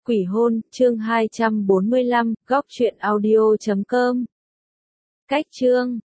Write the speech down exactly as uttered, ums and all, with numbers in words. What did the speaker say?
Quỷ hôn, chương hai trăm bốn mươi lăm, góc truyện audio chấm com. Cách chương